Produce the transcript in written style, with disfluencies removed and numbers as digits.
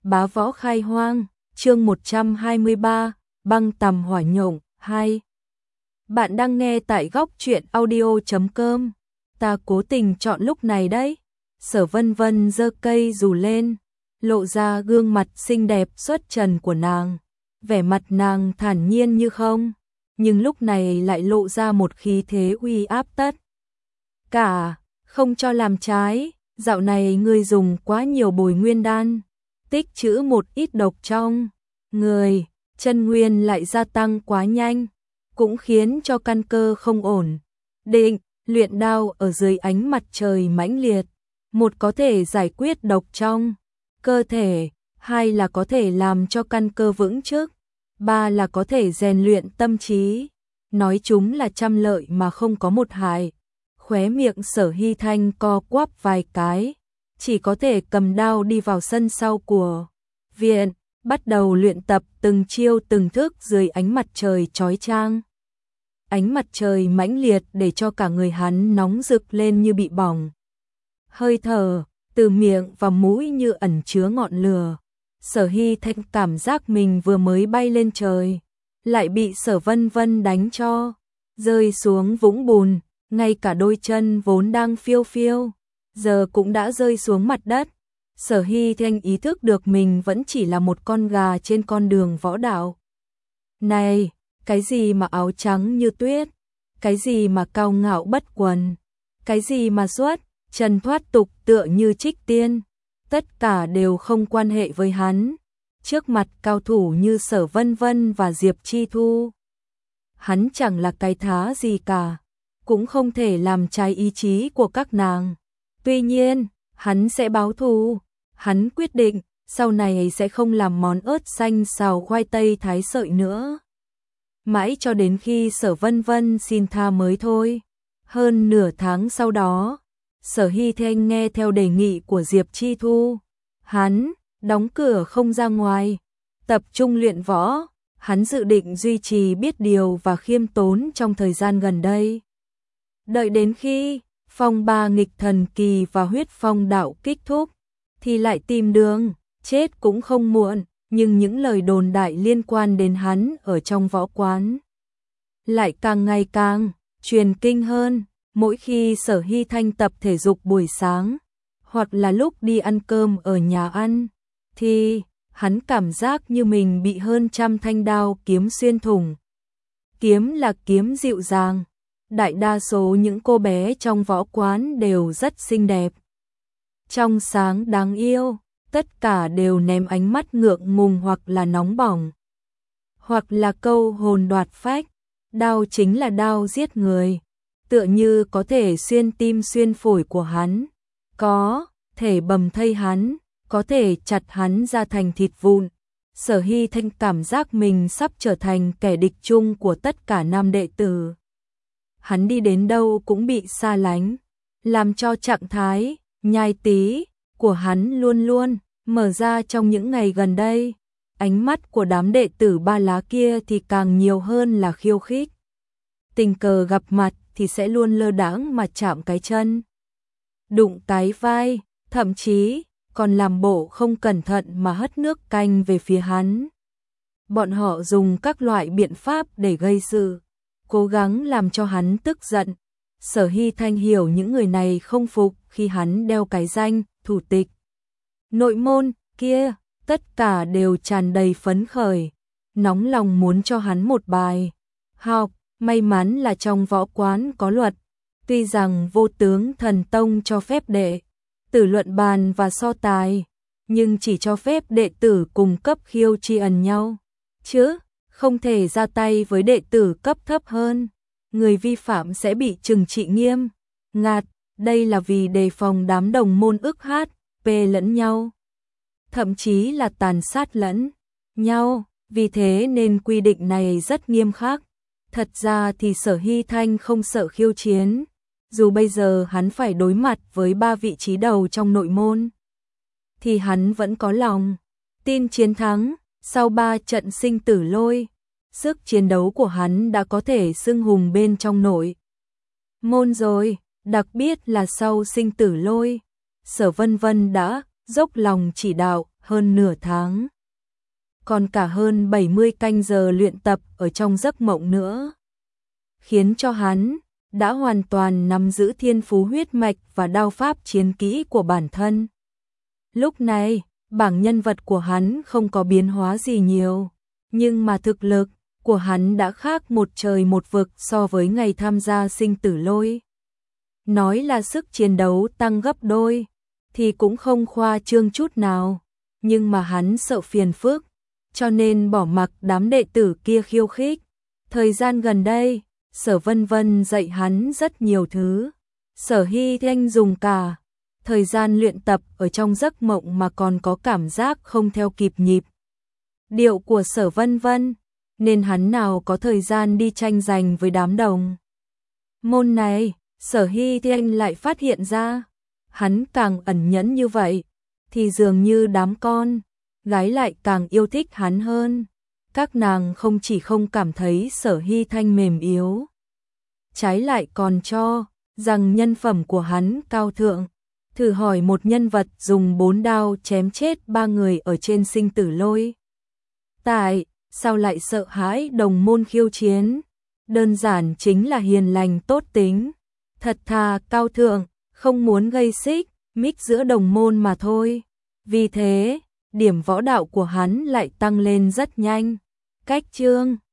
Bá võ khai hoang, chương 123, băng tầm hỏa nhộng, 2. Bạn đang nghe tại góc truyện audio.com. Ta cố tình chọn lúc này đấy. Sở Vân Vân giơ cây dù lên, lộ ra gương mặt xinh đẹp xuất trần của nàng. Vẻ mặt nàng thản nhiên như không, nhưng lúc này lại lộ ra một khí thế uy áp tất cả, không cho làm trái. Dạo này ngươi dùng quá nhiều bồi nguyên đan, tích trữ một ít độc trong người, chân nguyên lại gia tăng quá nhanh, cũng khiến cho căn cơ không ổn định. Luyện đao ở dưới ánh mặt trời mãnh liệt, một có thể giải quyết độc trong cơ thể, hai là có thể làm cho căn cơ vững chắc, ba là có thể rèn luyện tâm trí. Nói chúng là trăm lợi mà không có một hại. Khóe miệng Sở Hy Thanh co quắp vài cái, chỉ có thể cầm đao đi vào sân sau của viện, bắt đầu luyện tập từng chiêu từng thức dưới ánh mặt trời chói chang. Ánh mặt trời mãnh liệt để cho cả người hắn nóng rực lên như bị bỏng. Hơi thở từ miệng và mũi như ẩn chứa ngọn lửa. Sở Hy Thanh cảm giác mình vừa mới bay lên trời, lại bị Sở Vân Vân đánh cho rơi xuống vũng bùn. Ngay cả đôi chân vốn đang phiêu phiêu, giờ cũng đã rơi xuống mặt đất. Sở Hy Thanh ý thức được mình vẫn chỉ là một con gà trên con đường võ đạo. Này, cái gì mà áo trắng như tuyết, cái gì mà cao ngạo bất quần, cái gì mà xuất trần thoát tục tựa như trích tiên, tất cả đều không quan hệ với hắn. Trước mặt cao thủ như Sở Vân Vân và Diệp Chi Thu, hắn chẳng là cái thá gì cả, cũng không thể làm trái ý chí của các nàng. Tuy nhiên, hắn sẽ báo thù. Hắn quyết định sau này sẽ không làm món ớt xanh xào khoai tây thái sợi nữa, mãi cho đến khi Sở Vân Vân xin tha mới thôi. Hơn nửa tháng sau đó, Sở Hy Thanh nghe theo đề nghị của Diệp Chi Thu, hắn đóng cửa không ra ngoài, tập trung luyện võ. Hắn dự định duy trì biết điều và khiêm tốn trong thời gian gần đây. Đợi đến khi phong ba nghịch thần kỳ và huyết phong đạo kích thúc, thì lại tìm đường chết cũng không muộn. Nhưng những lời đồn đại liên quan đến hắn ở trong võ quán lại càng ngày càng truyền kinh hơn. Mỗi khi Sở Hy Thanh tập thể dục buổi sáng, hoặc là lúc đi ăn cơm ở nhà ăn, thì hắn cảm giác như mình bị hơn trăm thanh đao kiếm xuyên thủng. Kiếm là kiếm dịu dàng. Đại đa số những cô bé trong võ quán đều rất xinh đẹp, trong sáng đáng yêu, tất cả đều ném ánh mắt ngượng ngùng hoặc là nóng bỏng, hoặc là câu hồn đoạt phách. Đao chính là đao giết người, tựa như có thể xuyên tim xuyên phổi của hắn, có thể bầm thây hắn, có thể chặt hắn ra thành thịt vụn. Sở Hy Thanh cảm giác mình sắp trở thành kẻ địch chung của tất cả nam đệ tử. Hắn đi đến đâu cũng bị xa lánh, làm cho trạng thái nhai tí của hắn luôn luôn mở ra trong những ngày gần đây. Ánh mắt của đám đệ tử Ba Lá kia thì càng nhiều hơn là khiêu khích. Tình cờ gặp mặt thì sẽ luôn lơ đãng mà chạm cái chân, đụng cái vai, thậm chí còn làm bộ không cẩn thận mà hất nước canh về phía hắn. Bọn họ dùng các loại biện pháp để gây sự, cố gắng làm cho hắn tức giận. Sở Hy Thanh hiểu những người này không phục khi hắn đeo cái danh thủ tịch nội môn kia, tất cả đều tràn đầy phấn khởi, nóng lòng muốn cho hắn một bài học. May mắn là trong võ quán có luật, tuy rằng Vô Tướng Thần Tông cho phép đệ tử luận bàn và so tài, nhưng chỉ cho phép đệ tử cùng cấp khiêu tri ẩn nhau, chứ không thể ra tay với đệ tử cấp thấp hơn. Người vi phạm sẽ bị trừng trị nghiêm ngặt. Đây là vì đề phòng đám đồng môn ức hát pê lẫn nhau, thậm chí là tàn sát lẫn nhau. Vì thế nên quy định này rất nghiêm khắc. Thật ra thì Sở Hy Thanh không sợ khiêu chiến, dù bây giờ hắn phải đối mặt với 3 vị trí đầu trong nội môn, thì hắn vẫn có lòng tin chiến thắng. Sau 3 trận sinh tử lôi, sức chiến đấu của hắn đã có thể xưng hùng bên trong nội môn rồi. Đặc biệt là sau sinh tử lôi, Sở Vân Vân đã dốc lòng chỉ đạo hơn nửa tháng. Còn cả hơn 70 canh giờ luyện tập ở trong giấc mộng nữa. Khiến cho hắn đã hoàn toàn nắm giữ thiên phú huyết mạch và đao pháp chiến kỹ của bản thân. Lúc này, bảng nhân vật của hắn không có biến hóa gì nhiều, nhưng mà thực lực của hắn đã khác một trời một vực so với ngày tham gia sinh tử lôi. Nói là sức chiến đấu tăng gấp đôi, thì cũng không khoa trương chút nào, nhưng mà hắn sợ phiền phức, cho nên bỏ mặc đám đệ tử kia khiêu khích. Thời gian gần đây, Sở Vân Vân dạy hắn rất nhiều thứ. Sở Hy Thanh dùng cả thời gian luyện tập ở trong giấc mộng mà còn có cảm giác không theo kịp nhịp điệu của Sở Vân Vân, nên hắn nào có thời gian đi tranh giành với đám đồng môn này. Sở Hy Thanh lại phát hiện ra, hắn càng ẩn nhẫn như vậy, thì dường như đám con gái lại càng yêu thích hắn hơn. Các nàng không chỉ không cảm thấy Sở Hy Thanh mềm yếu, trái lại còn cho rằng nhân phẩm của hắn cao thượng. Thử hỏi một nhân vật dùng 4 đao chém chết 3 người ở trên sinh tử lôi, tại sao lại sợ hãi đồng môn khiêu chiến? Đơn giản chính là hiền lành tốt tính, thật thà cao thượng, không muốn gây xích mích giữa đồng môn mà thôi. Vì thế, điểm võ đạo của hắn lại tăng lên rất nhanh. Cách chương